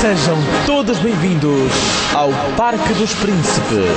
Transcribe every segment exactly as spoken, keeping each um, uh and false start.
Sejam todos bem-vindos ao Parque dos Príncipes.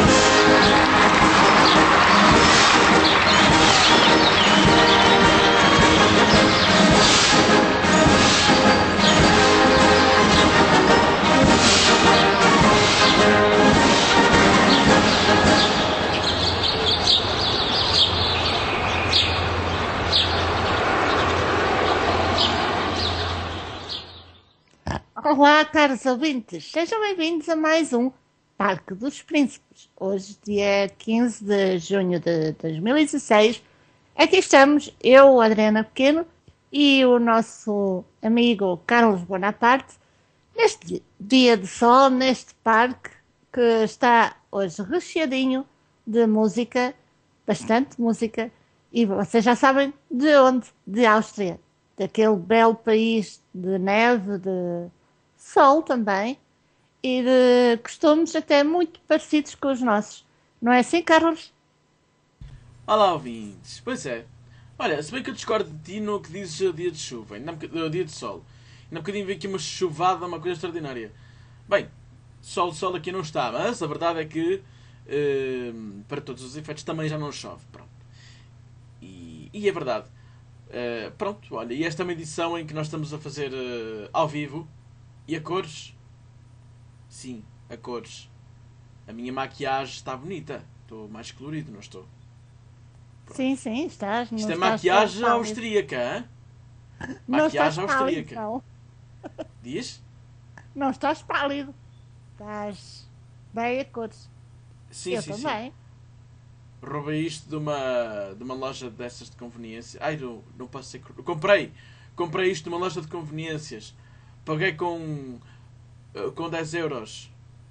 Olá, caros ouvintes, sejam bem-vindos a mais um Parque dos Príncipes. Hoje, dia quinze de junho de dois mil e dezesseis, aqui estamos, eu, Adriana Pequeno, e o nosso amigo Carlos Bonaparte, neste dia de sol, neste parque que está hoje recheadinho de música, bastante música, e vocês já sabem de onde? De Áustria, daquele belo país de neve, de sol também, e de costumes até muito parecidos com os nossos. Não é assim, Carlos? Olá, ouvintes. Pois é. Olha, se bem que eu discordo de ti no que dizes o dia de chuva, ainda um dia de sol. Ainda um bocadinho veio aqui uma chuvada, uma coisa extraordinária. Bem, sol, sol aqui não está, mas a verdade é que, eh, para todos os efeitos, também já não chove. Pronto. E, e é verdade. Eh, pronto, olha, e esta é uma edição em que nós estamos a fazer eh, ao vivo. E a cores? Sim, a cores. A minha maquiagem está bonita. Estou mais colorido, não estou? Pronto. Sim, sim, estás. Isto não é estás maquiagem pálido. austríaca, hein? Não estás Maquiagem pálido, austríaca. não. Diz? Não estás pálido. Estás bem a cores. Sim, Eu sim, também. sim. Roubei isto de uma, de uma loja dessas de conveniência. Ai, não, não posso ser... cru- Comprei! Comprei isto de uma loja de conveniências. Paguei com... com dez euros.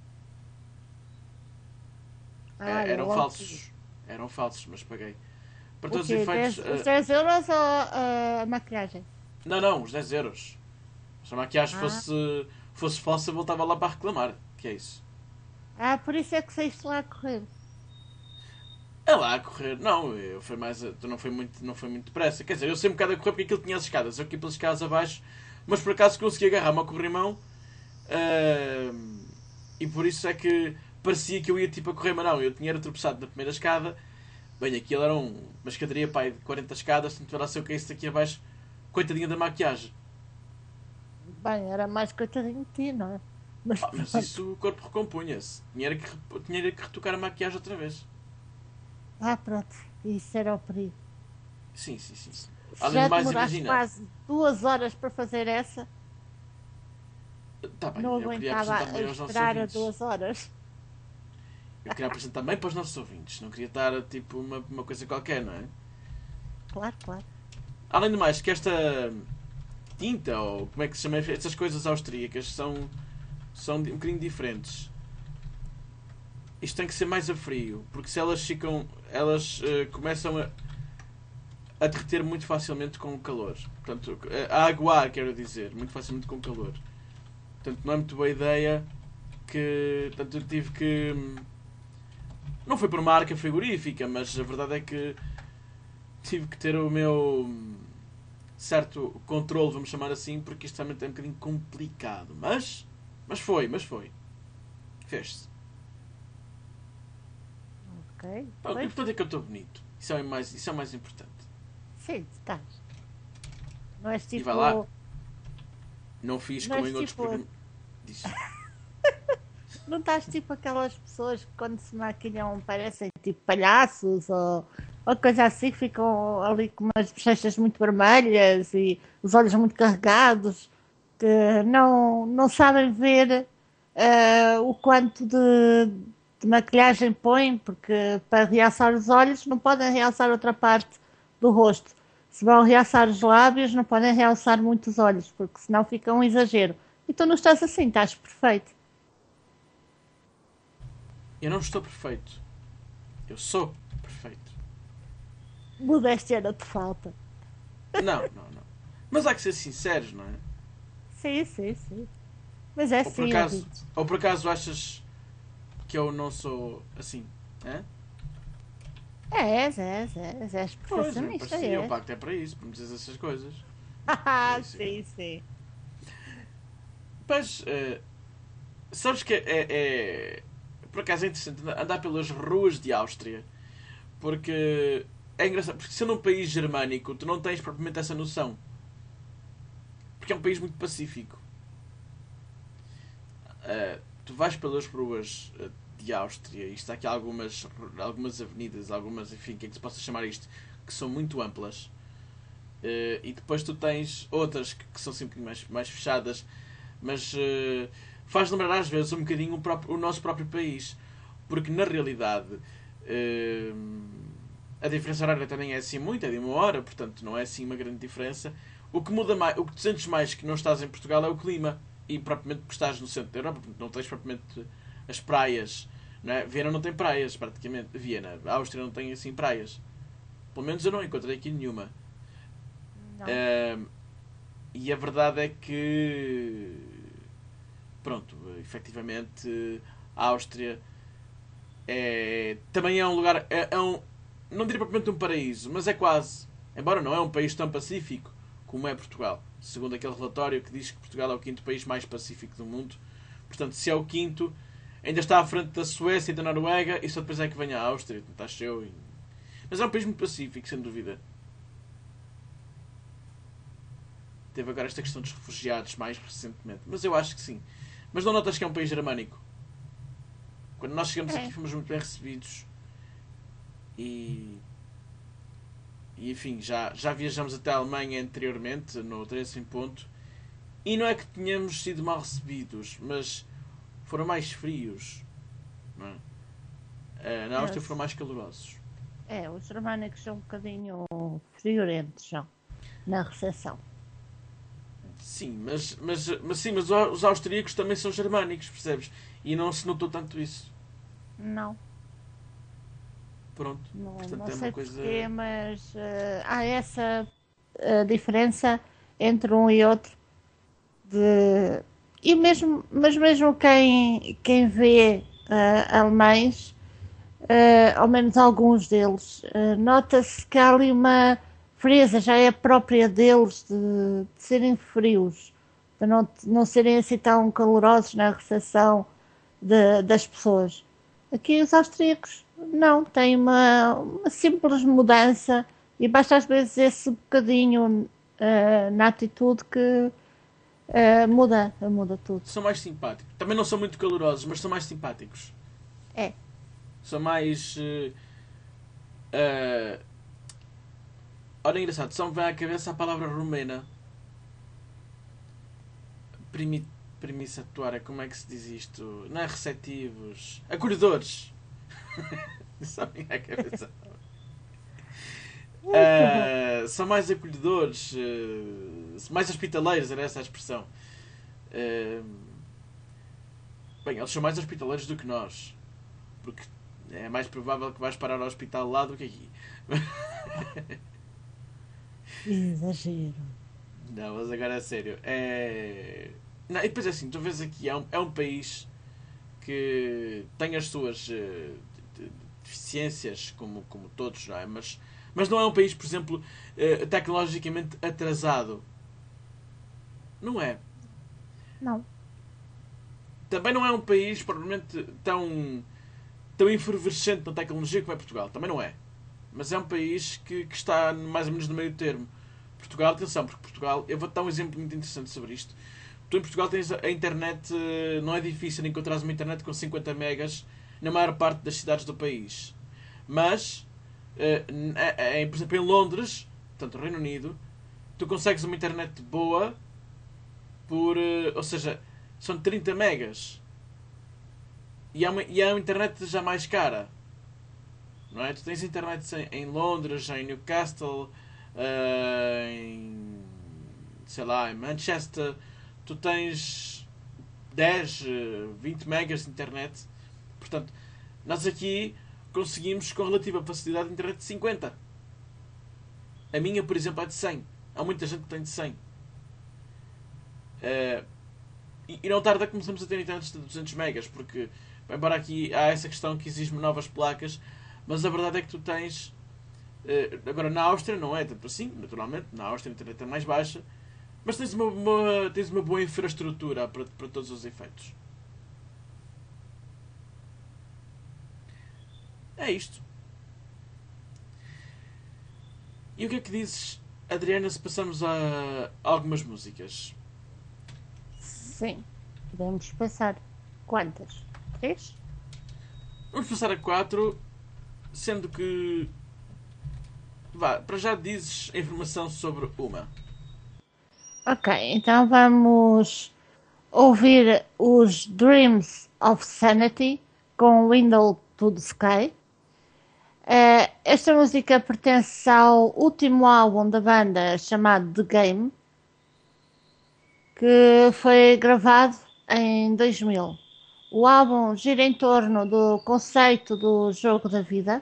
Ah, É, eram eu- falsos. Eram falsos, mas paguei. Para O todos quê? os efeitos... dez, os eh, dez euros ou ah, a maquiagem? Não, não, os dez euros. Se a maquiagem Ah. fosse, fosse falsa, voltava lá para reclamar. Que é isso? Ah, por isso é que saíste lá a correr. É lá a correr. Não, eu foi mais, não foi muito, não foi muito depressa. Quer dizer, eu sei um bocado a correr porque aquilo tinha as escadas. Eu aqui pelas escadas abaixo, mas por acaso consegui agarrar-me ao corrimão. ahm, e por isso é que parecia que eu ia tipo a correr, mas não. Eu tinha era tropeçado na primeira escada. Bem, aquilo era um, uma escadaria, pai, de quarenta escadas. Portanto, era se eu caísse daqui abaixo, coitadinha da maquiagem. Bem, era mais coitadinho de ti, não é? Mas, Ah, mas pronto. isso o corpo recompunha-se. Tinha era que, rep- tinha era que retocar a maquiagem outra vez. Ah, pronto. Isso era o perigo. Sim, sim, sim. Se Além já de mais, demoraste imagina. quase duas horas para fazer essa, Tá bem, não eu queria aguentava apresentar a bem aos nossos esperar a ouvintes. duas horas. Eu queria apresentar bem para os nossos ouvintes. Não queria estar tipo uma, uma coisa qualquer, não é? Claro, claro. Além de mais, que esta tinta, ou como é que se chama, essas coisas austríacas são, são um bocadinho diferentes. Isto tem que ser mais a frio, porque se elas ficam, elas eh, começam a, a derreter muito facilmente com o calor. Portanto, a aguar, quero dizer, muito facilmente com o calor. Portanto, não é muito boa ideia que, portanto, eu tive que... Não foi por uma arca frigorífica, mas a verdade é que tive que ter o meu certo controle, vamos chamar assim, porque isto também é um bocadinho complicado. Mas, mas foi, mas foi. Fez-se. Ok. Pá, O Pois, importante é que eu estou bonito. Isso é o mais, isso é o mais importante. sim, estás. Não és E tipo. vai lá. Não fiz Não como és em outros tipo- programas. Diz. Não estás tipo aquelas pessoas que quando se maquilham parecem tipo palhaços ou, ou coisa assim, que ficam ali com umas bochechas muito vermelhas e os olhos muito carregados, que não, não sabem ver eh, o quanto de, de maquilhagem põem, porque para realçar os olhos não podem realçar outra parte do rosto. Se vão realçar os lábios, não podem realçar muito os olhos, porque senão fica um exagero. E tu não estás assim, estás perfeito. Eu não estou perfeito. Eu sou perfeito. Modéstia não te falta. Não, não, não. Mas há que ser sinceros, não é? Sim, sim, sim. Mas é Ou por assim, acaso, ouvintes. ou por acaso achas que eu não sou assim? É? És, és, és, és Pois, é, perfeccionista, parecia. O és. pacto é para isso, para me dizer essas coisas. Ah, isso. sim, sim. Pois, eh, sabes que é, é. Por acaso é interessante andar pelas ruas de Áustria. Porque é engraçado. Porque sendo um país germânico, tu não tens propriamente essa noção. Porque é um país muito pacífico. Uh, tu vais pelas ruas de Áustria e está aqui algumas, algumas avenidas, algumas, enfim, o que é que se possa chamar isto, que são muito amplas. Uh, e depois tu tens outras que, que são sempre mais, mais fechadas, mas uh, faz lembrar às vezes um bocadinho o, próprio, o nosso próprio país, porque na realidade uh, a diferença horária também é assim muito, é de uma hora, portanto não é assim uma grande diferença. O que muda mais, o que tu sentes mais que não estás em Portugal é o clima, e propriamente porque estás no centro da Europa, porque não tens propriamente as praias, não é? Viena não tem praias praticamente, Viena, a Áustria não tem assim praias, pelo menos eu não encontrei aqui nenhuma. Uh, e a verdade é que, pronto, efetivamente a Áustria é, também é um lugar, é, é um, não diria propriamente um paraíso, mas é quase, embora não é um país tão pacífico como é Portugal, segundo aquele relatório que diz que Portugal é o quinto país mais pacífico do mundo. Portanto, se é o quinto, ainda está à frente da Suécia e da Noruega, e só depois é que vem a Áustria, acho eu. E... mas é um país muito pacífico, sem dúvida. Teve agora esta questão dos refugiados mais recentemente. Mas eu acho que sim. Mas não notas que é um país germânico? Quando nós chegamos É. aqui fomos muito bem recebidos. E... e enfim, já, já viajamos até a Alemanha anteriormente, no três em ponto. E não é que tenhamos sido mal recebidos, mas foram mais frios. Não é? Na Áustria foram mais calorosos. É, os germânicos são um bocadinho friorentos, já, na recepção. Sim, mas, mas, mas, sim, mas os austríacos também são germânicos, percebes? E não se notou tanto isso. Não. Pronto. Não, Portanto, não é sei uma coisa... porquê, mas uh, há essa uh, diferença entre um e outro. De... E mesmo, mas mesmo quem, quem vê uh, alemães, uh, ao menos alguns deles, uh, nota-se que há ali uma frieza, já é própria deles de, de serem frios, de não, não serem assim tão calorosos na recepção de, das pessoas. Aqui os austríacos não, têm uma, uma simples mudança e basta às vezes esse bocadinho uh, na atitude que uh, muda, muda tudo. São mais simpáticos. Também não são muito calorosos, mas são mais simpáticos. É. São mais... Uh, uh, Ora, engraçado, só me vem à cabeça a palavra romena. Primi, Primissatória, como é que se diz isto? Não é receptivos. Acolhedores. Só me vem à cabeça. Uh, são mais acolhedores, uh, mais hospitaleiros, era essa a expressão. Uh, bem, eles são mais hospitaleiros do que nós. Porque é mais provável que vais parar ao hospital lá do que aqui. Exagero. Não, mas agora é sério. É... Não, e depois é assim, tu vês aqui, é um, é um país que tem as suas uh, deficiências, como, como todos, não é? Mas, mas não é um país, por exemplo, uh, tecnologicamente atrasado. Não é. Não. Também não é um país, provavelmente, tão, tão efervescente na tecnologia como é Portugal. Também não é. Mas é um país que, que está mais ou menos no meio termo. Portugal, atenção, porque Portugal... Eu vou-te dar um exemplo muito interessante sobre isto. Tu em Portugal tens a internet... Não é difícil encontrar uma internet com cinquenta megas na maior parte das cidades do país. Mas, em, por exemplo, em Londres, portanto, Reino Unido, tu consegues uma internet boa por... Ou seja, são trinta megas. E é uma, e é uma internet já mais cara. Não é? Tu tens internet em, em Londres, em Newcastle, uh, em, sei lá, em Manchester. Tu tens dez, vinte megas de internet. Portanto, nós aqui conseguimos com relativa facilidade internet de cinquenta. A minha, por exemplo, é de cem. Há muita gente que tem de cem. Uh, e, e não tarda começamos a ter internet de duzentos megas, porque, embora aqui há essa questão que exige novas placas, mas a verdade é que tu tens... Uh, agora, na Áustria não é tanto assim, naturalmente. Na Áustria a internet é mais baixa. Mas tens uma, uma, tens uma boa infraestrutura para, para todos os efeitos. É isto. E o que é que dizes, Adriana, se passamos a algumas músicas? Sim, podemos passar. Quantas? Três? Vamos passar a quatro, sendo que... Vá, para já dizes a informação sobre uma. Ok, então vamos ouvir os Dreams of Sanity com Window to the Sky. Uh, esta música pertence ao último álbum da banda chamado The Game, que foi gravado em dois mil. O álbum gira em torno do conceito do jogo da vida.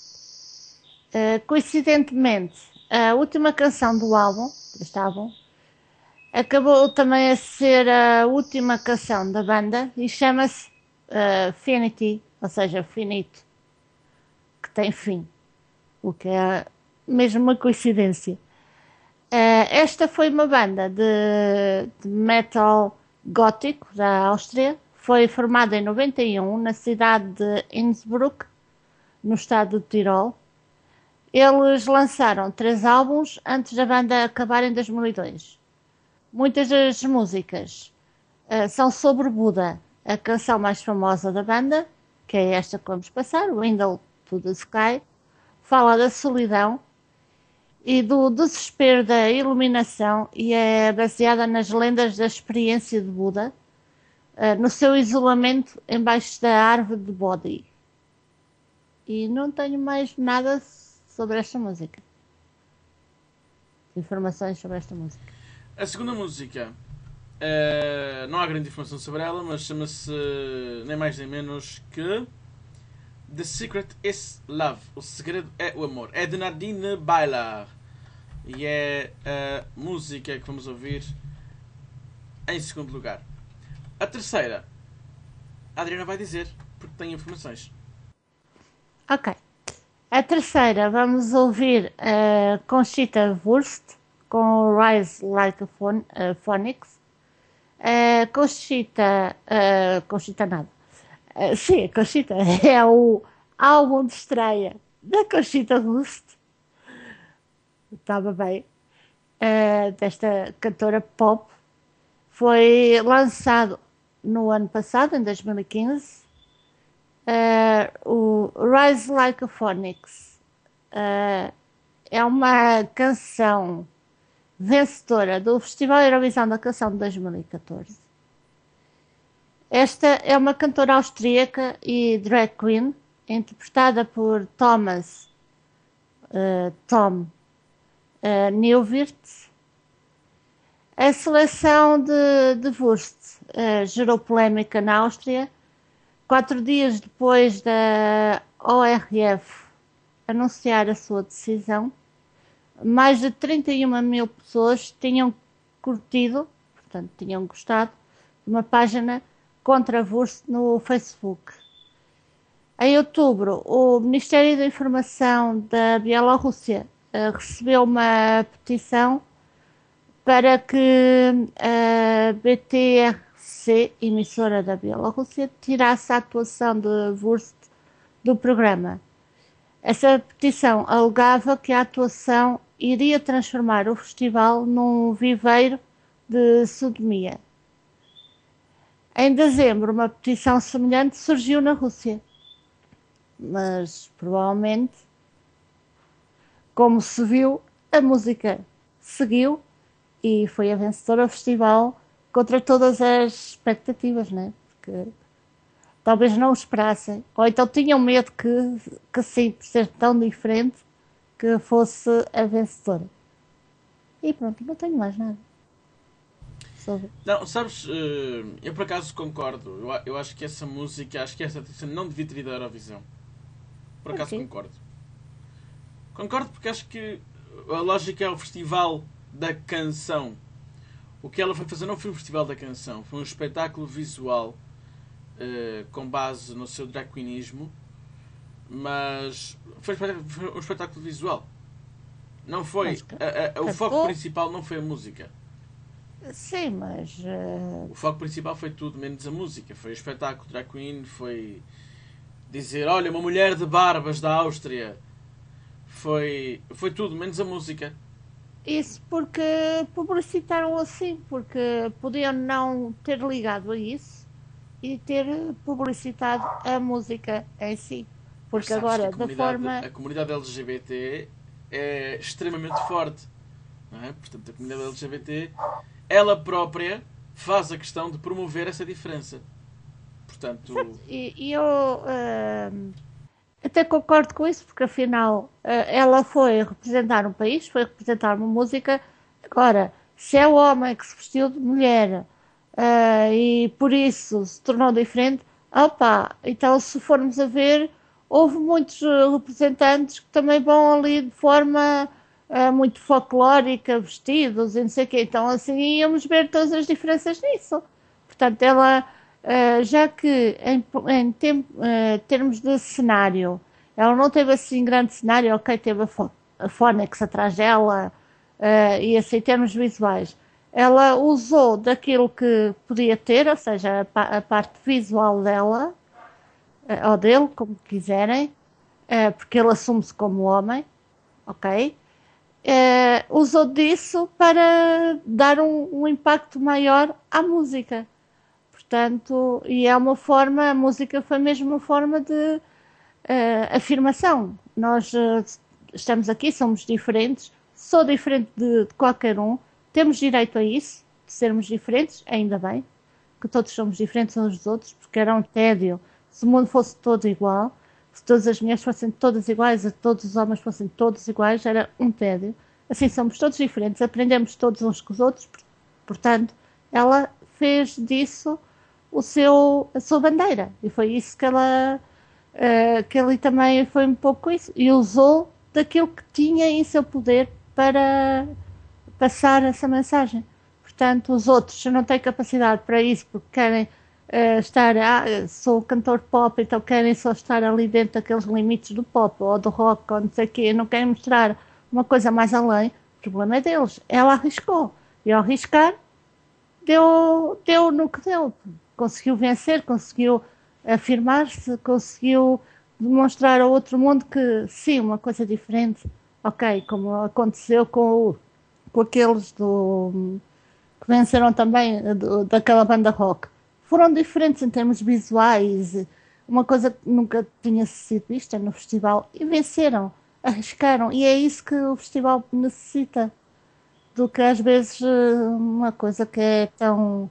Uh, coincidentemente, a última canção do álbum, deste álbum, acabou também a ser a última canção da banda e chama-se uh, Finity, ou seja, finito, que tem fim, o que é mesmo uma coincidência. Uh, esta foi uma banda de, de metal gótico da Áustria, foi formada em noventa e um na cidade de Innsbruck, no estado do Tirol. Eles lançaram três álbuns antes da banda acabar em dois mil e dois. Muitas das músicas uh, são sobre Buda, a canção mais famosa da banda, que é esta que vamos passar, Window to the Sky, fala da solidão e do desespero da iluminação e é baseada nas lendas da experiência de Buda, uh, no seu isolamento embaixo da árvore de Bodhi. E não tenho mais nada sobre esta música. Informações sobre esta música. A segunda música, uh, não há grande informação sobre ela, mas chama-se nem mais nem menos que The Secret is Love. O segredo é o amor. É de Nadine Bailar. E é a música que vamos ouvir em segundo lugar. A terceira, a Adriana vai dizer, porque tem informações. Ok. A terceira, vamos ouvir a Conchita Wurst com Rise Like a Phon uh, Phonics. A Conchita... Uh, Conchita nada. Uh, sim, a Conchita é o álbum de estreia da Conchita Wurst. Estava bem. Uh, desta cantora pop. Foi lançado no ano passado, em dois mil e quinze. Uh, o Rise Like a Phonics uh, é uma canção vencedora do Festival Eurovisão da Canção de dois mil e catorze. Esta é uma cantora austríaca e drag queen, interpretada por Thomas uh, Tom uh, Neuwirth. A seleção de, de Wurst uh, gerou polémica na Áustria. Quatro dias depois da O R F anunciar a sua decisão, mais de trinta e uma mil pessoas tinham curtido, portanto, tinham gostado, de uma página contra a Wurst no Facebook. Em outubro, o Ministério da Informação da Bielorrússia uh, recebeu uma petição para que a B T R C, emissora da Bielorrússia, tirasse a atuação de Wurst do programa. Essa petição alegava que a atuação iria transformar o festival num viveiro de sodomia. Em dezembro, uma petição semelhante surgiu na Rússia, mas provavelmente, como se viu, a música seguiu e foi a vencedora do festival contra todas as expectativas, né? Porque talvez não o esperassem, ou então tinham medo que, que sim, por ser tão diferente, que fosse a vencedora. E pronto, não tenho mais nada sobre. Não, sabes, eu por acaso concordo. Eu, eu acho que essa música, acho que essa artista não devia ter ido à Eurovisão. Por acaso Okay. concordo. Concordo porque acho que a lógica é o festival da canção. O que ela foi fazer não foi um festival da canção, foi um espetáculo visual uh, com base no seu drag queenismo, mas foi um espetáculo visual. Não foi. Mas, A, a, o foco principal não foi a música. Sim, mas. Uh... O foco principal foi tudo menos a música. Foi o espetáculo drag queen, foi Dizer, olha, uma mulher de barbas da Áustria. Foi, foi tudo, menos a música. Isso porque publicitaram assim, porque podiam não ter ligado a isso e ter publicitado a música em si. Mas Porque sabes que a agora, da comunidade, forma. a comunidade L G B T é extremamente forte. Não é? Portanto, a comunidade L G B T, ela própria, faz a questão de promover essa diferença. Portanto, E, e eu ah, até concordo com isso, porque afinal ah, ela foi representar um país, foi representar uma música. Agora, se é o homem que se vestiu de mulher ah, e por isso se tornou diferente, opa, então se formos a ver, houve muitos ah, representantes que também vão ali de forma ah, muito folclórica, vestidos e não sei o quê. Então assim íamos ver todas as diferenças nisso. Portanto, ela, ah, já que em, em tem- ah, termos de cenário, ela não teve assim grande cenário, ok, teve a, Fo- a Fónix atrás dela, ah, e assim, em termos visuais. Ela usou daquilo que podia ter, ou seja, a, pa- a parte visual dela, ah, ou dele, como quiserem, ah, porque ele assume-se como homem, ok? Eh, usou disso para dar um, um impacto maior à música. Portanto, e é uma forma, a música foi mesmo uma forma de eh, afirmação. Nós eh, estamos aqui, somos diferentes, sou diferente de, de qualquer um, temos direito a isso, de sermos diferentes, ainda bem, que todos somos diferentes uns dos outros, porque era um tédio se o mundo fosse todo igual, se todas as mulheres fossem todas iguais, e todos os homens fossem todos iguais, era um tédio. Assim somos todos diferentes, aprendemos todos uns com os outros, portanto, ela fez disso o seu, a sua bandeira, e foi isso que ela Uh, que ele também foi um pouco isso e usou daquilo que tinha em seu poder para passar essa mensagem. Portanto, os outros não têm capacidade para isso porque querem uh, estar, ah, sou cantor pop, então querem só estar ali dentro daqueles limites do pop ou do rock ou não sei o quê, não querem mostrar uma coisa mais além. O problema é deles. Ela arriscou e ao arriscar deu, deu no que deu. Conseguiu vencer, conseguiu afirmar-se, conseguiu demonstrar ao outro mundo que sim, uma coisa diferente. Ok, como aconteceu com, o- com aqueles do, que venceram também eh, do- daquela banda rock. Foram diferentes em termos visuais, uma coisa que nunca tinha sido vista no festival e venceram, arriscaram. E é isso que o festival necessita do que às vezes eh, uma coisa que é tão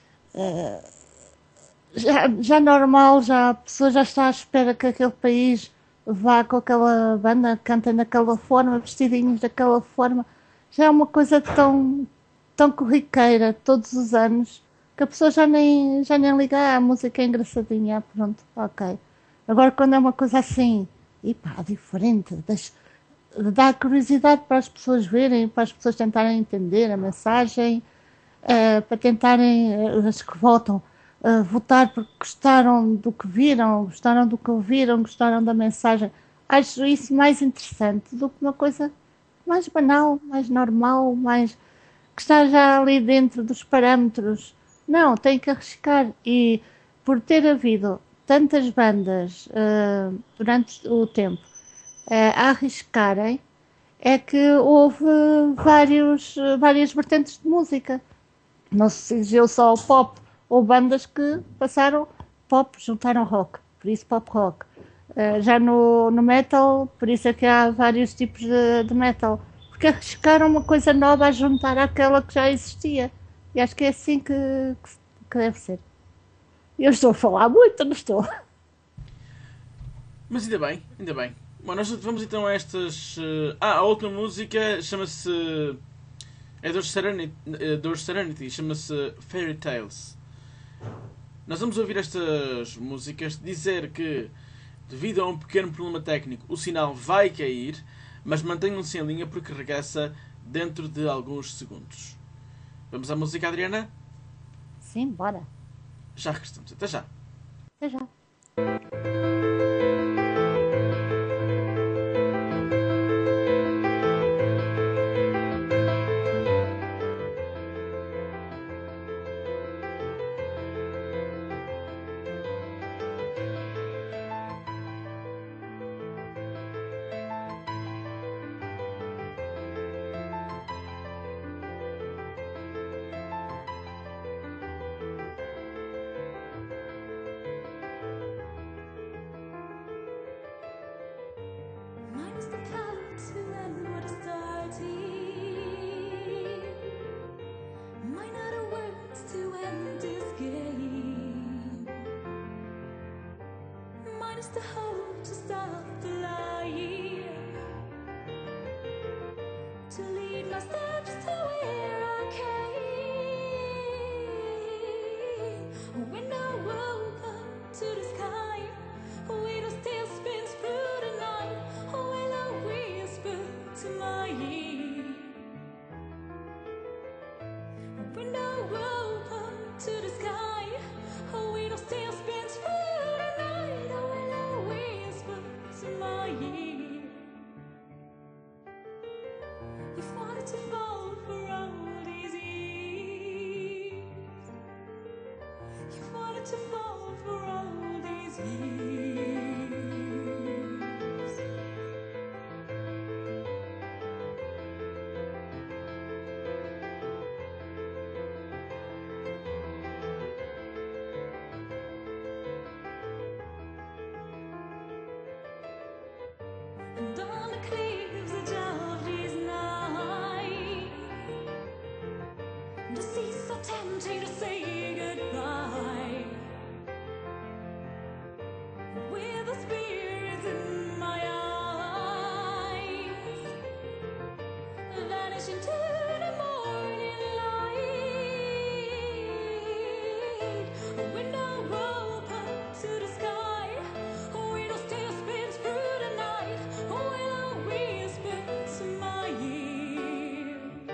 já, já normal, já a pessoa já está à espera que aquele país vá com aquela banda, cantem daquela forma, vestidinhos daquela forma. Já é uma coisa tão, tão corriqueira todos os anos que a pessoa já nem, já nem liga, ah, a música é engraçadinha, pronto, ok. Agora quando é uma coisa assim, e pá, diferente, deixa, dá curiosidade para as pessoas verem, para as pessoas tentarem entender a mensagem, eh, para tentarem, eh, as que votam, eh, votar porque gostaram do que viram, gostaram do que ouviram, gostaram da mensagem. Acho isso mais interessante do que uma coisa mais banal, mais normal, mais que está já ali dentro dos parâmetros. Não, tem que arriscar. E por ter havido tantas bandas eh, durante o tempo eh, a arriscarem, é que houve vários, várias vertentes de música. Não se exigiu só o pop. Ou bandas que passaram pop, juntaram rock, por isso pop rock. Uh, já no, no metal, por isso é que há vários tipos de, de metal. Porque arriscaram uma coisa nova a juntar àquela que já existia. E acho que é assim que, que, que deve ser. Eu estou a falar muito, não estou? mas ainda bem, ainda bem. Bom, nós vamos então a estas. eh, Ah, a outra música chama-se. É dos Serenity, eh, dos Serenity chama-se Fairy Tales. Nós vamos ouvir estas músicas dizer que, devido a um pequeno problema técnico, o sinal vai cair, mas mantenham-se em linha porque regressa dentro de alguns segundos. Vamos à música, Adriana? Sim, bora. Já regressamos. Até já. Até já. the plan to end what is starting? Mine are the words to end this game. Mine is the hope to stop the lying, to lead my steps to where I came. When I woke up to the sky, when the still spins through the night, when I whisper to my ear. When I woke up to the sky, when the still spins through the night, when I whisper to my ear. You wanted to fall for all these years. You wanted to fall for all these years. And on the cliffs edge of this night, the seas so tempting to say goodbye. With the spirits in my eyes, vanish into the morning light. When I woke up to the sky, when the still spins through the night, when I whisper to my ear.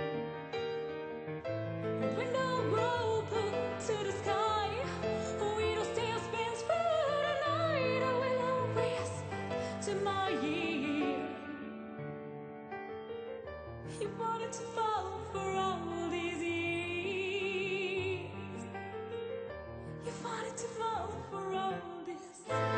When I woke up to the sky, when the still spins through the night, when I whisper to my ear. You wanted to fall for all these years. You wanted to fall for all this.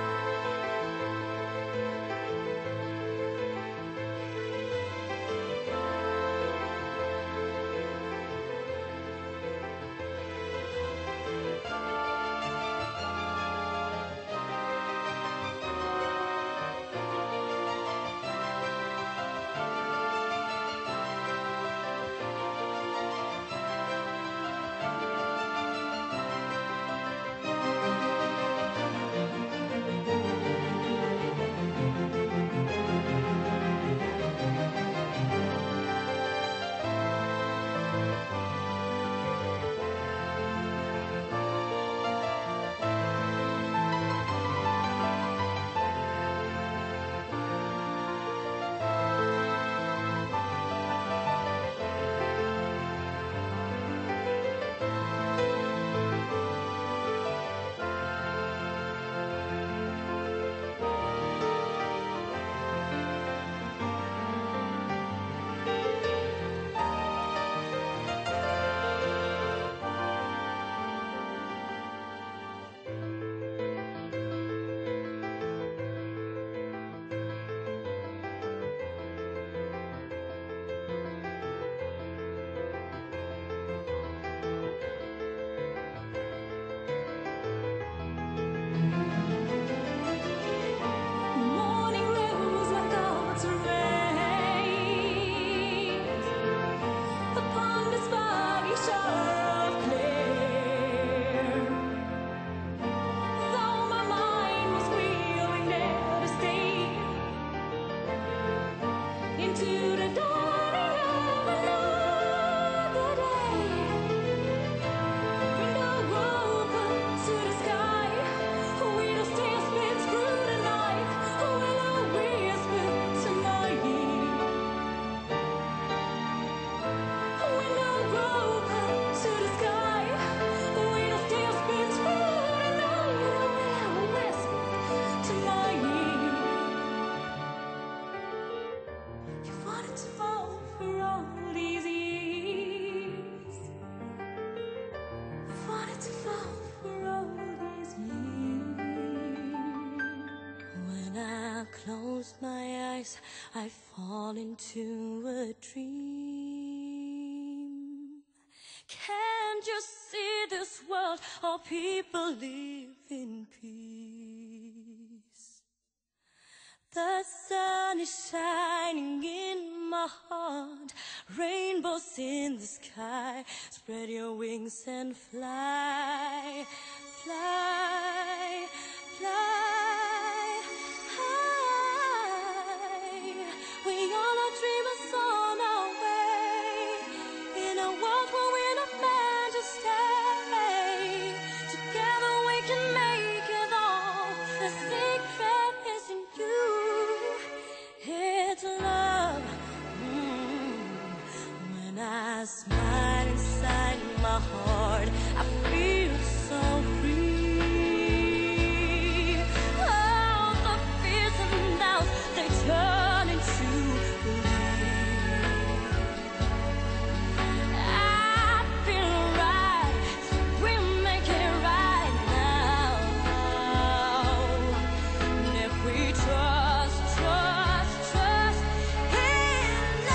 Morning rose, my thoughts remain upon this foggy shore of clear. Though my mind was wheeling there to stay into the dawning of another day. When I woke up to the sky, when the still spins through the night, when I whisper to my ear. When I woke up to the sky, when the still spins through the night, when I whisper to my ear. You wanted to fall for all these years. You wanted to fall for all these years. When I close my eyes, I fall into a dream. Can't you see this world, all people live in peace? The sun is shining in my heart, rainbows in the sky. Spread your wings and fly, fly, fly high. We gonna dream us on our way in a world where we're not meant to stay. Together we can make it all. The secret is in you. It's love. Mm. When I smile inside my heart, I feel so free. All the fears and doubts, they turn into belief. I feel right, so we'll make it right now. And if we trust, trust, trust in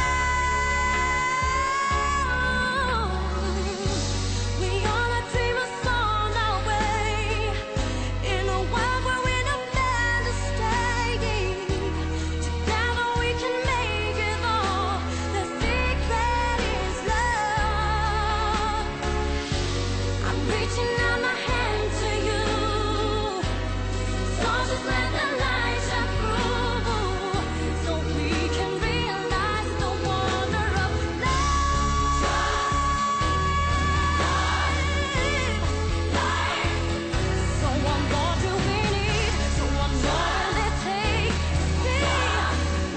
love, we gonna dream a song our way in a world where we're not meant to stay. Together we can make it all. The secret is love. I'm reaching out my hand to you, so just let the light shine through, so we can realize the wonder of love. Someone more do we need, someone more will it take to see love.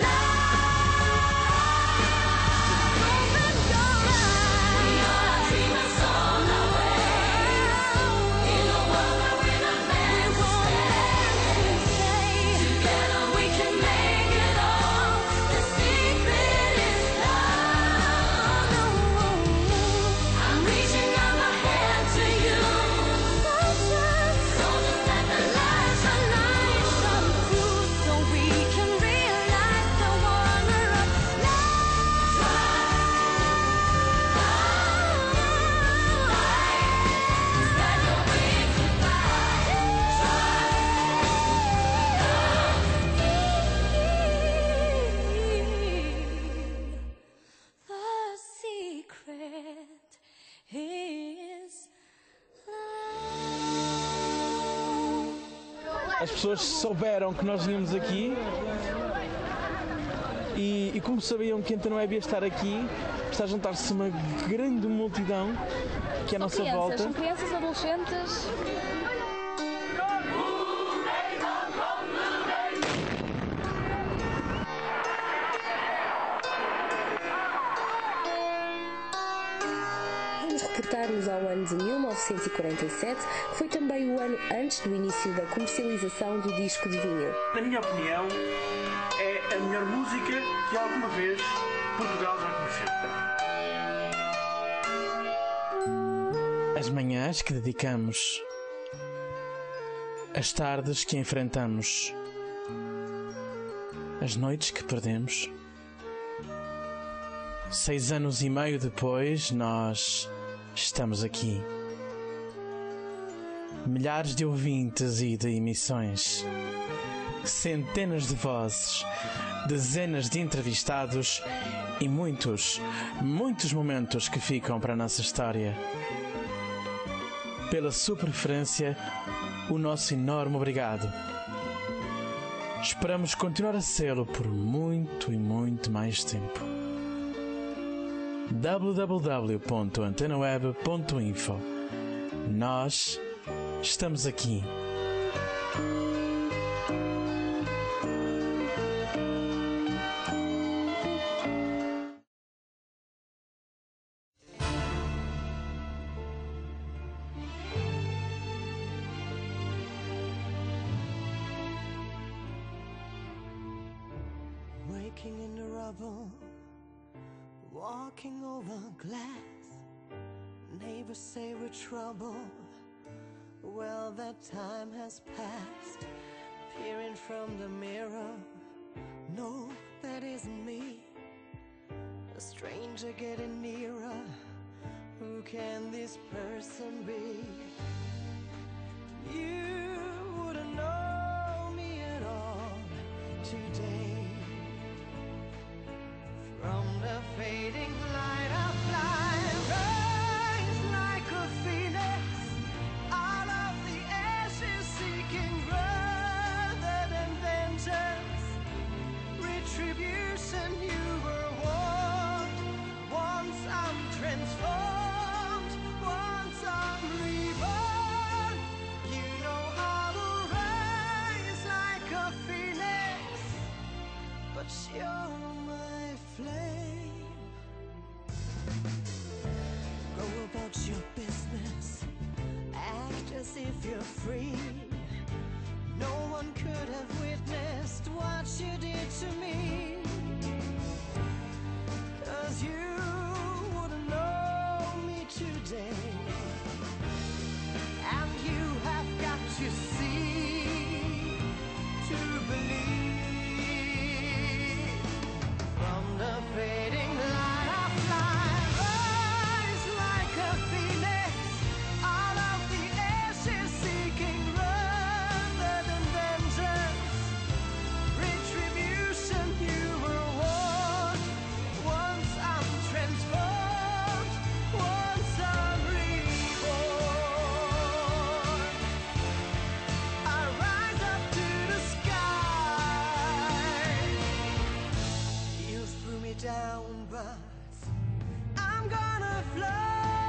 Open your eyes. We are dreamers on our way in a world where we're not meant to stay. Together we can make it all. The secret is love. I'm reaching out my hand to you. So just let the light shine, light shine through, so we can realize the wonder of love. Spread your wings and fly. The secret is love. As pessoas souberam que nós vínhamos aqui e, e como sabiam que Antena Web ia estar aqui, está a juntar-se uma grande multidão que é a nossa crianças, volta. são crianças, adolescentes. Vamos reportar-nos ao ano de mil novecentos e quarenta e sete, que foi também o ano antes do início da comercialização do disco de vinil. Na minha opinião, é a melhor música que alguma vez Portugal já conheceu. As manhãs que dedicamos, as tardes que enfrentamos, as noites que perdemos. Seis anos e meio depois, nós estamos aqui. Milhares de ouvintes e de emissões, centenas de vozes, dezenas de entrevistados e muitos, muitos momentos que ficam para a nossa história. Pela sua preferência, o nosso enorme obrigado. Esperamos continuar a sê-lo por muito e muito mais tempo. w w w ponto antena web ponto info. Nós estamos aqui. Waking in the rubble, walking over glass. Neighbors say we're trouble. Well, that time has passed. Peering from the mirror, no, that isn't me. A stranger getting nearer. Who can this person be? You wouldn't know me at all. today. From the fading light of life, rise like a phoenix out of the ashes, seeking rather than vengeance, retribution you were warned. Once I'm transformed, once I'm reborn, you know I will rise like a phoenix, but you're my flame. Go about your business, act as if you're free. No one could have witnessed what you did to me, 'cause you wouldn't know me today. And you have got to see to believe. From the fading light of life, rise like a phoenix out of the ashes, seeking rather than vengeance, retribution you were warned. Once I'm transformed, once I'm reborn, I rise up to the sky. You threw me down, but I'm gonna fly.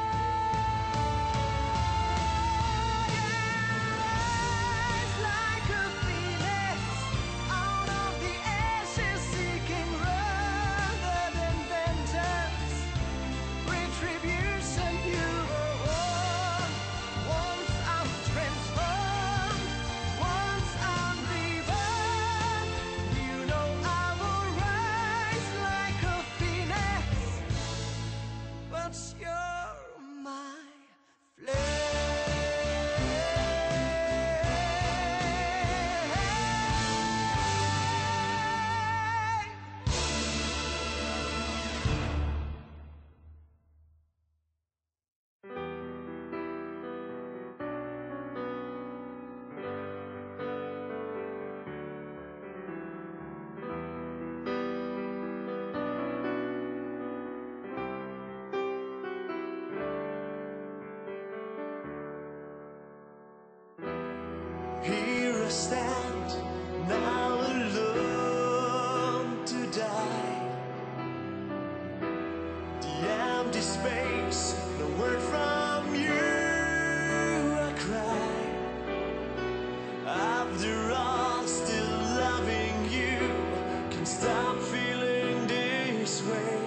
Rise like a phoenix out of the ashes, seeking rather than vengeance, retribution you were warned. Once I'm transformed, once I'm reborn, you know I will rise like a phoenix, but you're my flame. Here I stand, now alone to die. The empty space, no word from you, I cry. After all, still loving you, can't stop feeling this way.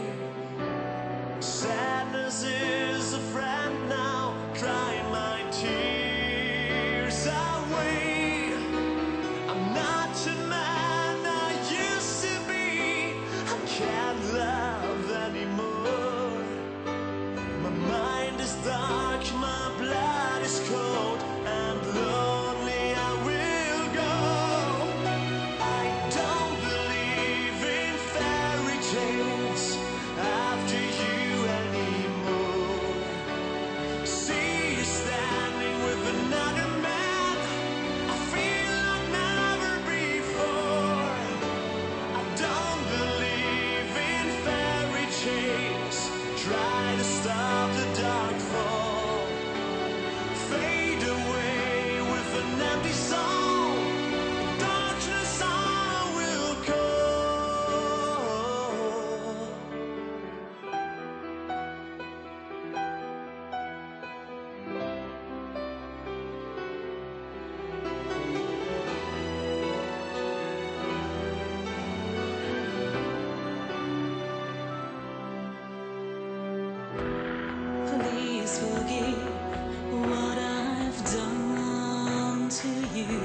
Sadness is a friend now, drying my tears away. I'm not the man I used to be. I can't love anymore. My mind is dark, my blood is cold, and lonely I will go. I don't believe in fairy tales after you anymore. See you standing with another man, I feel like never before. I don't believe in fairy tales, try to stop the dark fall. Fade away with an empty soul, darkness I will call. Please forgive what I've done to you.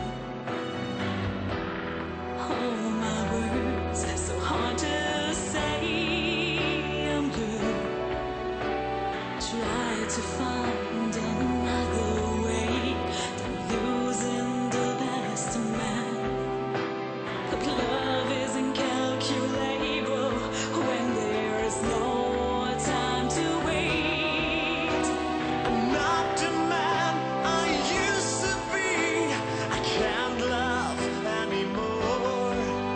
Oh, my words, so hard to say. I'm blue. Try to find another way than losing the best of man. But love is incalculable when there is no time to wait. I'm not the man I used to be. I can't love anymore.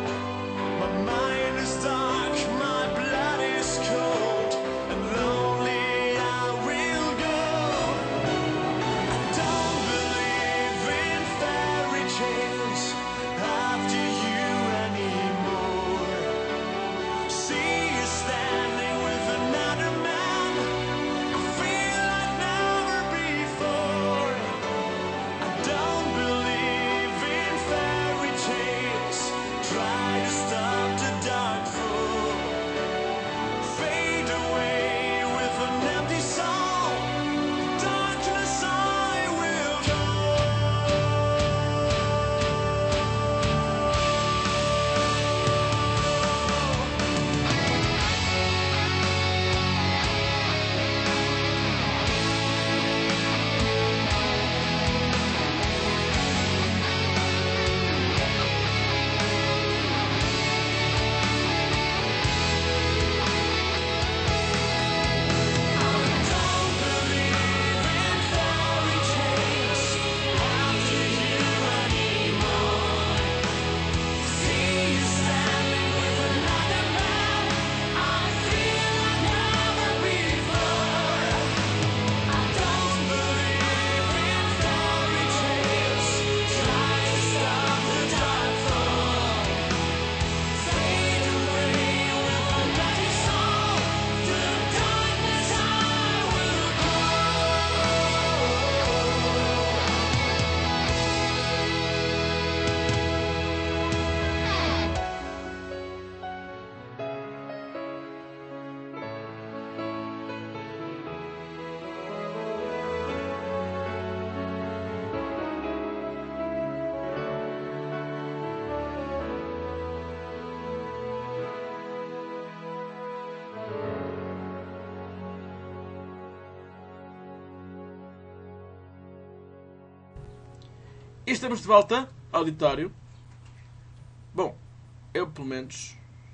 E estamos de volta, auditório. Bom, eu pelo menos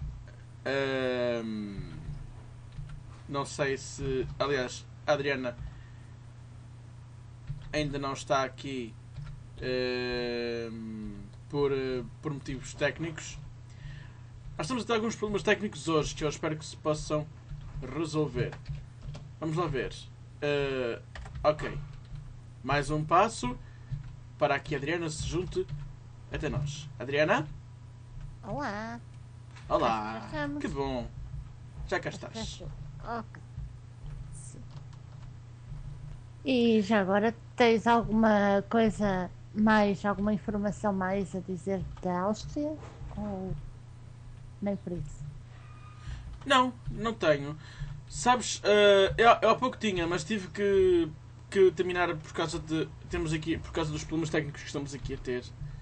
hum, não sei se, aliás, a Adriana ainda não está aqui hum, por, por motivos técnicos. Nós estamos a ter alguns problemas técnicos hoje que eu espero que se possam resolver. Vamos lá ver. Uh, ok. Mais um passo para que a Adriana se junte até nós. Adriana? Olá. Olá. Já estamos. Que bom. Já cá estás. Ok. Sim. E já agora tens alguma coisa mais, alguma informação mais a dizer da Áustria? Ou nem por isso? Não, não tenho. Sabes, uh, eu, eu há pouco tinha, mas tive que, que terminar por causa de. Temos aqui, por causa dos problemas técnicos que estamos aqui a ter.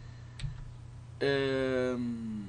Uh,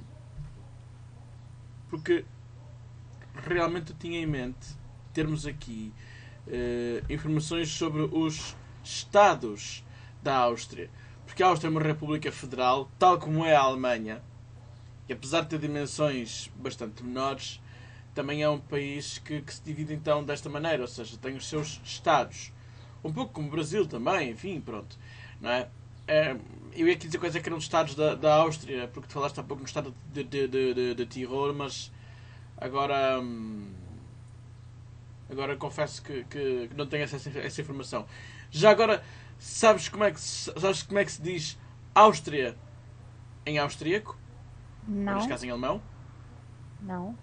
porque realmente eu tinha em mente termos aqui uh, informações sobre os estados da Áustria. Porque a Áustria é uma república federal, tal como é a Alemanha. E apesar de ter dimensões bastante menores, também é um país que, que se divide então desta maneira, ou seja, tem os seus estados. Um pouco como o Brasil também, enfim, pronto. Não é? É, eu ia aqui dizer coisa que eram os estados da, da Áustria, porque tu falaste há pouco no estado de, de, de, de, de Tirol, mas agora, hum, agora confesso que, que, que não tenho acesso a essa informação. Já agora, sabes como é que se, sabes como é que se diz Áustria em austríaco? Não. Neste caso em alemão? Não.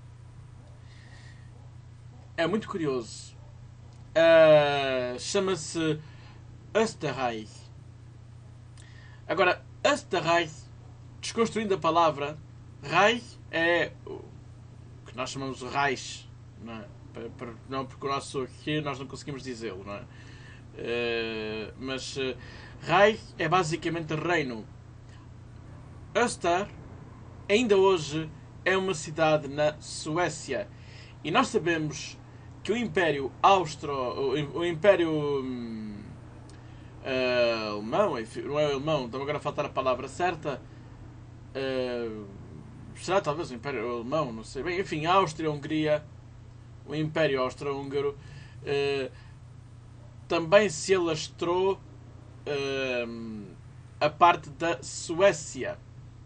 É muito curioso. Uh, chama-se Österreich. Agora, Österreich, desconstruindo a palavra, Reich é o que nós chamamos de Reich, não é? Não, porque o nosso aqui nós não conseguimos dizê-lo, não é? Uh, mas uh, Reich é basicamente reino. Öster, ainda hoje, é uma cidade na Suécia. E nós sabemos que o Império Austro... O, o Império... Hum, uh, alemão... Não é alemão, estava agora a faltar a palavra certa. Uh, será talvez o Império Alemão, não sei bem. Enfim, a Áustria-Hungria... O Império Austro-Húngaro... Uh, também se alastrou... Uh, a parte da Suécia.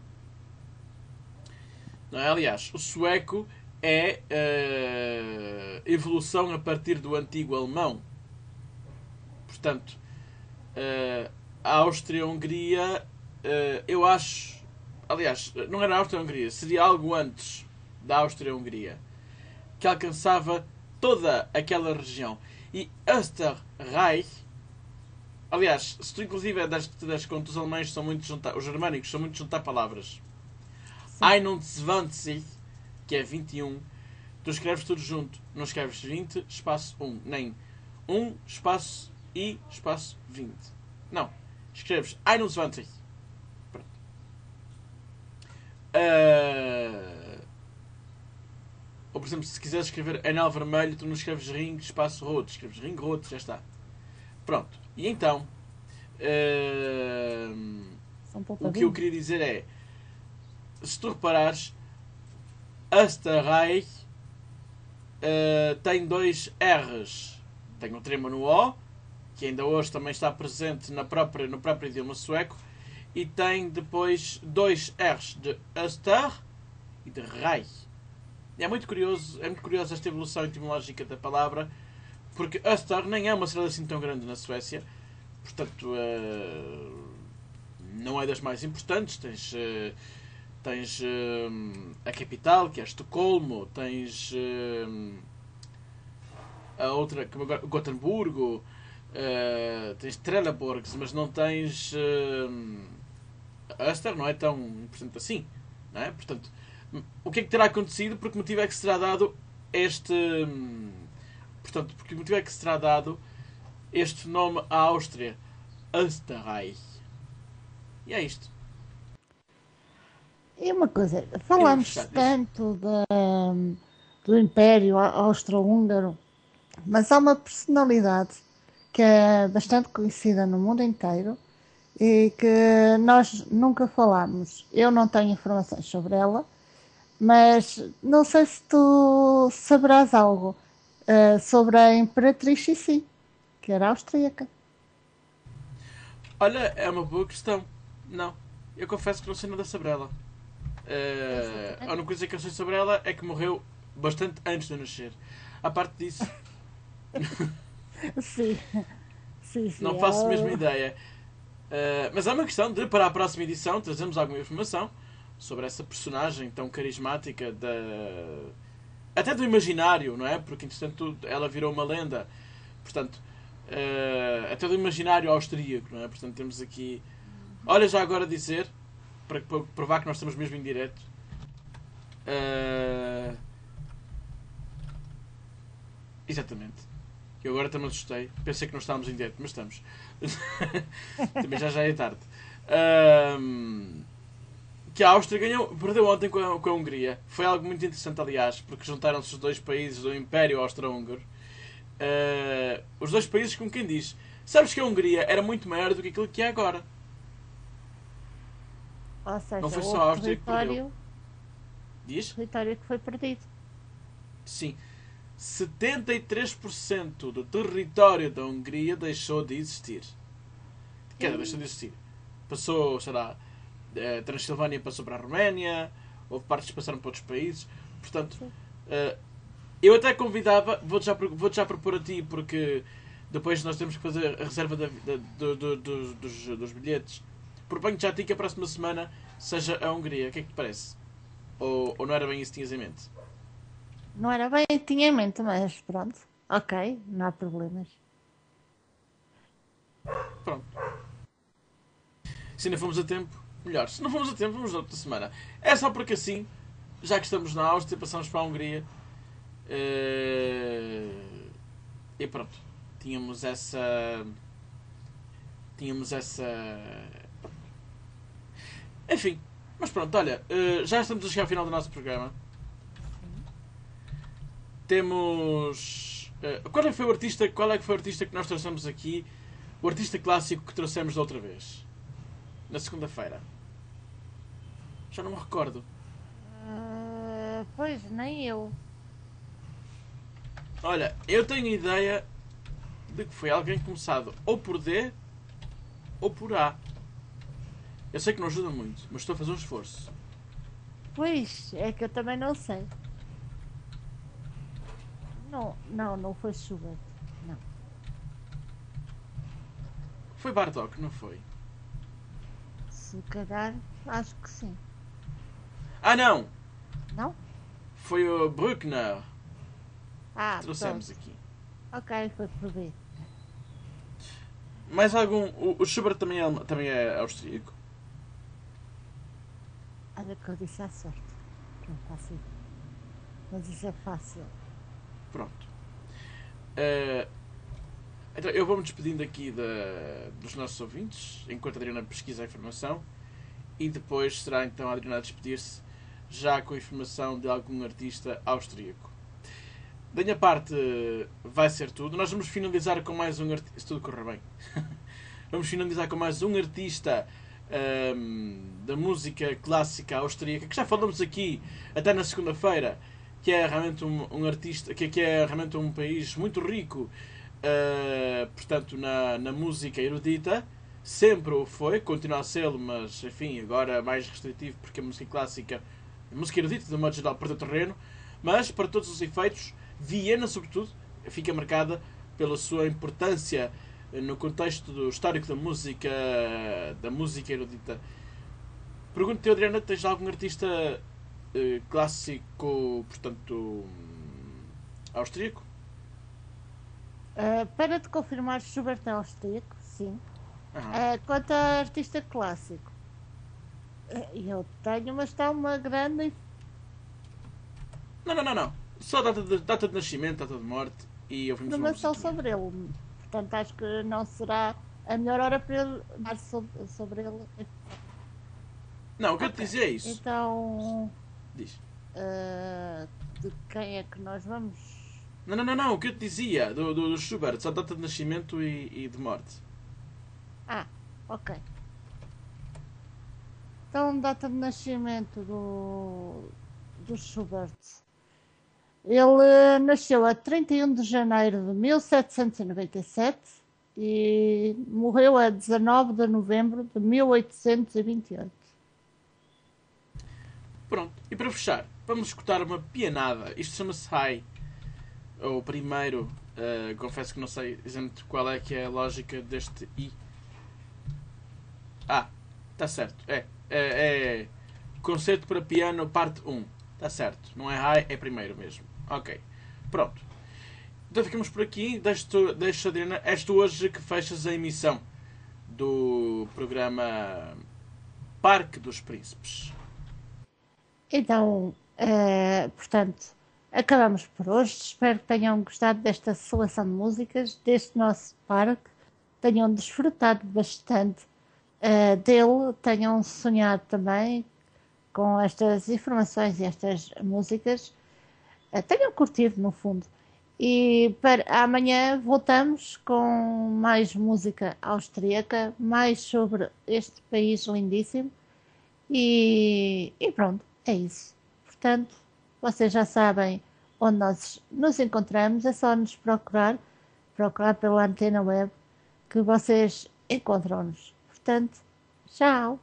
Não é? Aliás, o sueco é uh, evolução a partir do antigo alemão. Portanto, uh, a Áustria-Hungria, uh, eu acho... Aliás, não era a Áustria-Hungria, seria algo antes da Áustria-Hungria, que alcançava toda aquela região. E Österreich, aliás, se tu inclusive das, das contas, os alemães são muito juntar, os germânicos são muito juntar palavras. einundzwanzig, que é vinte e um, tu escreves tudo junto. Não escreves vinte, espaço um. Nem um, espaço I, espaço vinte. Não. Escreves einundzwanzig. Pronto. Uh... Ou, por exemplo, se quiseres escrever anel vermelho, tu não escreves ring, espaço roto. Escreves ring roto, já está. Pronto. E então... Uh... O que eu queria dizer é... Se tu reparares, Österreich uh, tem dois R's. Tem um trema no O, que ainda hoje também está presente na própria, no próprio idioma sueco, e tem depois dois R's de Öster e de Reich. E é muito curioso, é muito curioso esta evolução etimológica da palavra, porque Öster nem é uma cidade assim tão grande na Suécia, portanto uh, não é das mais importantes. Tens... Uh, Tens uh, a capital, que é Estocolmo. Tens uh, a outra, como agora, Gotemburgo. Uh, tens Trelleborg, mas não tens... Uh, Öster não é tão importante assim. Não é? Portanto, o que é que terá acontecido? Por que motivo é que se terá dado este... Um, portanto, por que motivo é que se terá dado este nome à Áustria? Österreich. E é isto. E uma coisa, falamos tanto da, do Império Austro-Húngaro, mas há uma personalidade que é bastante conhecida no mundo inteiro e que nós nunca falámos. Eu não tenho informações sobre ela, mas não sei se tu saberás algo eh, sobre a Imperatriz Sissi, que era austríaca. Olha, é uma boa questão. Não, eu confesso que não sei nada sobre ela. Eh, a única coisa que eu sei sobre ela é que morreu bastante antes de eu nascer. A parte disso, Sim, sim, sim. não faço ela- mesmo ideia. Eh, mas é uma questão de, para a próxima edição, trazermos alguma informação sobre essa personagem tão carismática da... até do imaginário, não é? Porque, entretanto, ela virou uma lenda. Portanto, eh, até do imaginário austríaco, não é? Portanto, temos aqui... Olha, já agora dizer, para para provar que nós estamos mesmo em direto. eh, Exatamente. Eu agora também assustei. Pensei que não estávamos em direto, mas estamos. Também já já é tarde. Ahm, que a Áustria ganhou, perdeu ontem com a, com a Hungria. Foi algo muito interessante, aliás, porque juntaram-se os dois países do Império Austro-Húngaro. Ah, os dois países, como quem diz. Sabes que a Hungria era muito maior do que aquilo que é agora. Ou seja, Não foi houve só a Áustria que território, Diz? território que foi perdido. Sim. setenta e três por cento do território da Hungria deixou de existir. Quer dizer, deixou de existir. Passou, sei lá, a Transilvânia passou para a Roménia, houve partes que passaram para outros países. Portanto, eh, eu até convidava, vou-te já, pro- vou-te já propor a ti, porque depois nós temos que fazer a reserva da- da- do- do- do- dos, dos bilhetes. Proponho-te já a ti que a próxima semana seja a Hungria. O que é que te parece? Ou, ou não era bem isso que tinhas em mente? Não era bem o que tinha em mente, mas pronto. Ok, não há problemas. Pronto. Se ainda fomos a tempo, melhor. Se não fomos a tempo, vamos outra semana. É só porque assim, já que estamos na Áustria, passamos para a Hungria. eh, E pronto. Tínhamos essa. Tínhamos essa. Enfim. Mas pronto, olha. eh, Já estamos a chegar ao final do nosso programa. Temos. eh, Qual é que foi o artista, qual é que foi o artista que nós trouxemos aqui? O artista clássico que trouxemos da outra vez. Na segunda-feira. Já não me recordo. Ah, pois, nem eu. Olha, eu tenho a ideia de que foi alguém começado ou por D ou por A. Eu sei que não ajuda muito, mas estou a fazer um esforço. Pois, é que eu também não sei. Não, não, não foi Schubert. Não. Foi Bartók, não foi? Se calhar, acho que sim. Ah, não! Não? Foi o Bruckner Ah, que trouxemos pronto. aqui. Ok, foi por B. Mais algum? O, o Schubert também é, também é austríaco. Olha que eu disse à sorte. Que não faço ideia. Mas isso é fácil. Pronto. Eh, então, eu vou-me despedindo aqui da- dos nossos ouvintes, enquanto a Adriana pesquisa a informação, e depois será então a Adriana a despedir-se, já com a informação de algum artista austríaco. Da minha parte, vai ser tudo. Nós vamos finalizar com mais um artista. Se tudo correr bem. Vamos finalizar com mais um artista ahm, da música clássica austríaca, que já falamos aqui até na segunda-feira, que é realmente um, um artista, que, que é realmente um país muito rico, ah, portanto, na, na música erudita. Sempre o foi, continua a ser, mas enfim, agora mais restritivo, porque a música clássica, a música erudita, de um modo geral, perdeu terreno. Mas, para todos os efeitos, Viena, sobretudo, fica marcada pela sua importância no contexto do histórico da música, da música erudita. Pergunto-te, Adriana, tens algum artista eh, clássico, portanto, austríaco? Ah, para te confirmar, Schubert é austríaco, sim. Aham. Ah, quanto a artista clássico, ah, eu tenho, mas está uma grande. Não, não, não, não. Só data de, data de nascimento, data de morte e ouvimos uma informação musiquinha. sobre ele. Portanto, acho que não será a melhor hora para ele dar sobre, sobre ele. Não, o que eu te dizia é isso. Então, Diz. ah, de quem é que nós vamos? Não, não, não, não. O que eu te dizia do, do, do Schubert, só data de nascimento e, e de morte. Ah, ok. Então, data de nascimento do, do Schubert. Ele nasceu a trinta e um de janeiro de mil setecentos e noventa e sete e morreu a dezanove de novembro de mil oitocentos e vinte e oito. Pronto, e para fechar, vamos escutar uma pianada. Isto chama-se High. O primeiro, uh, confesso que não sei exatamente qual é que é a lógica deste I. Ah, está certo. É, é, é concerto para piano, parte um. Está certo. Não é High, é primeiro mesmo. Ok. Pronto. Então ficamos por aqui. Deixo, deixo Adriana, és tu hoje que fechas a emissão do programa Parque dos Príncipes. Então, eh, portanto, acabamos por hoje. Espero que tenham gostado desta seleção de músicas, deste nosso parque, tenham desfrutado bastante eh, dele, tenham sonhado também com estas informações e estas músicas, eh, tenham curtido no fundo. E para amanhã voltamos com mais música austríaca, mais sobre este país lindíssimo. E, e pronto, é isso. Portanto, vocês já sabem onde nós nos encontramos, é só nos procurar, procurar pela Antena Web, que vocês encontram-nos. Portanto, tchau!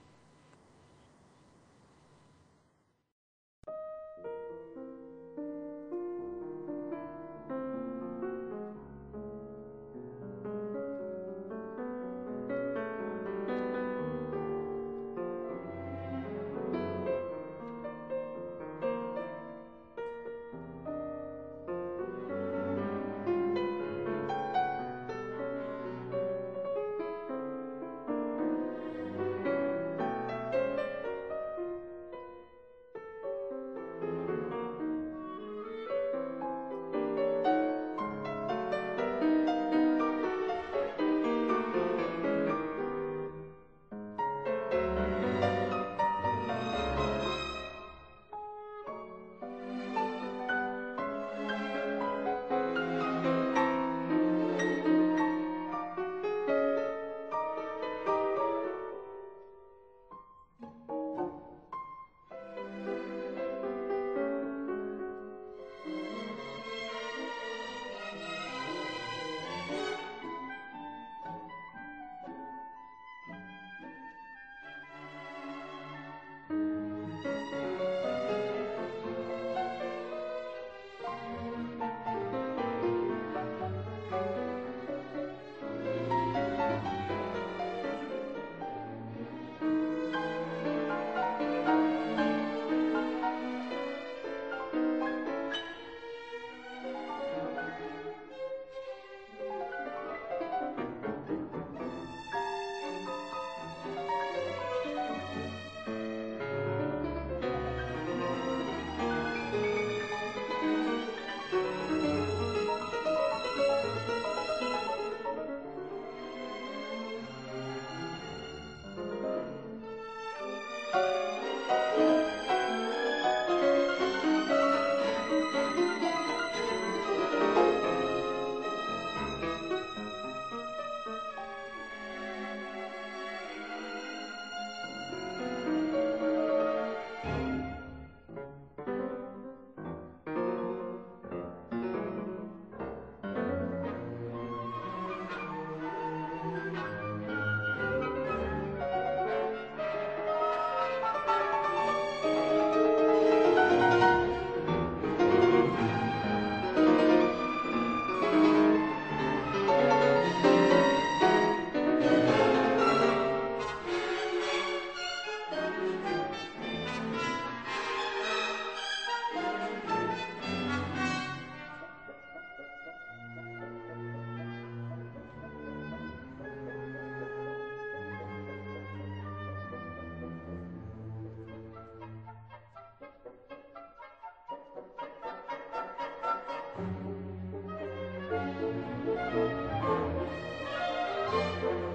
Thank you.